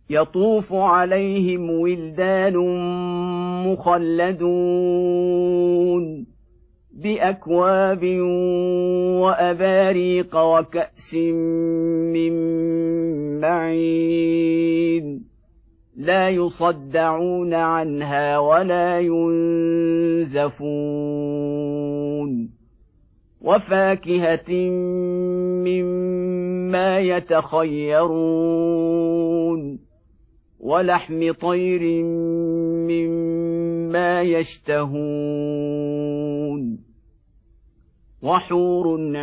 يطوف عليهم ولدان مخلدون بأكواب وأباريق وكأس من معين لا يصدعون عنها ولا ينزفون وفاكهة مما يتخيرون ولحم طير مما يشتهون وحور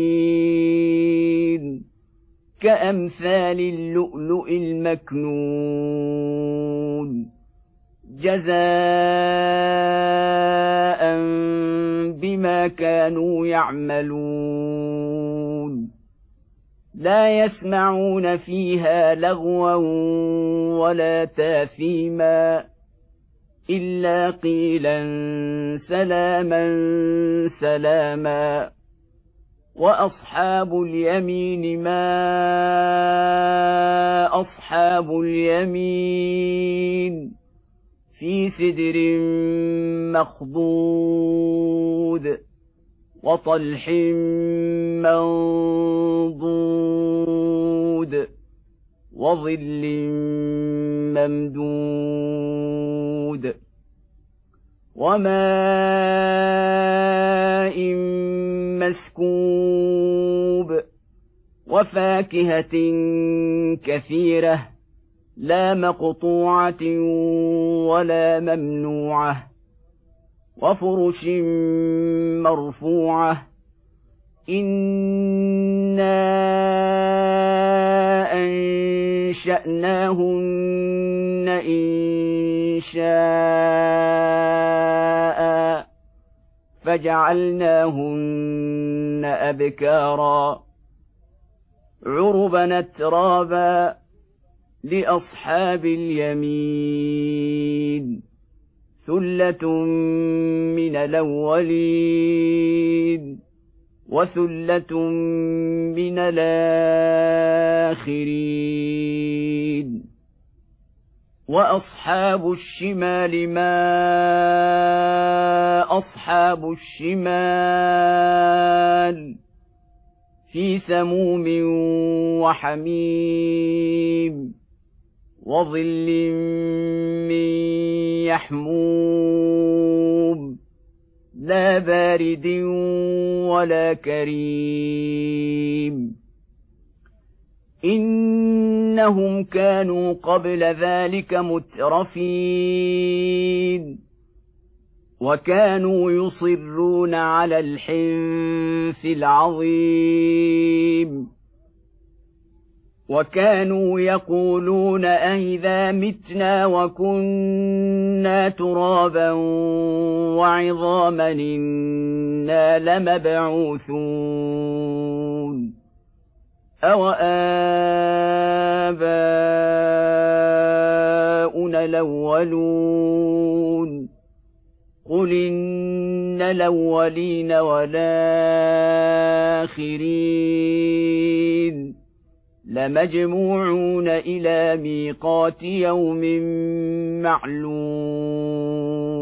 عين كأمثال اللؤلؤ المكنون جزاء بما كانوا يعملون لا يسمعون فيها لغوا ولا تاثيما إلا قيلا سلاما سلاما وأصحاب اليمين ما أصحاب اليمين في سدر مخضود وطلح منضود وظل ممدود وماء مسكوب وفاكهة كثيرة لا مقطوعة ولا ممنوعة وفرش مرفوعة إنا أنشأناهن إنشاء فجعلناهن أبكارا عربا أترابا لأصحاب اليمين ثلة من الأولين وثلة من الآخرين وأصحاب الشمال ما أصحاب الشمال في سموم وحميم وظل من يحموم لا بارد ولا كريم إنهم كانوا قبل ذلك مترفين وكانوا يصرون على الحنث العظيم وكانوا يقولون أئذا متنا وكنا ترابا وعظاما إنا لمبعوثون أوآباؤنا الأولون قل إن الأولين والآخرين لمجموعون إلى ميقات يوم معلوم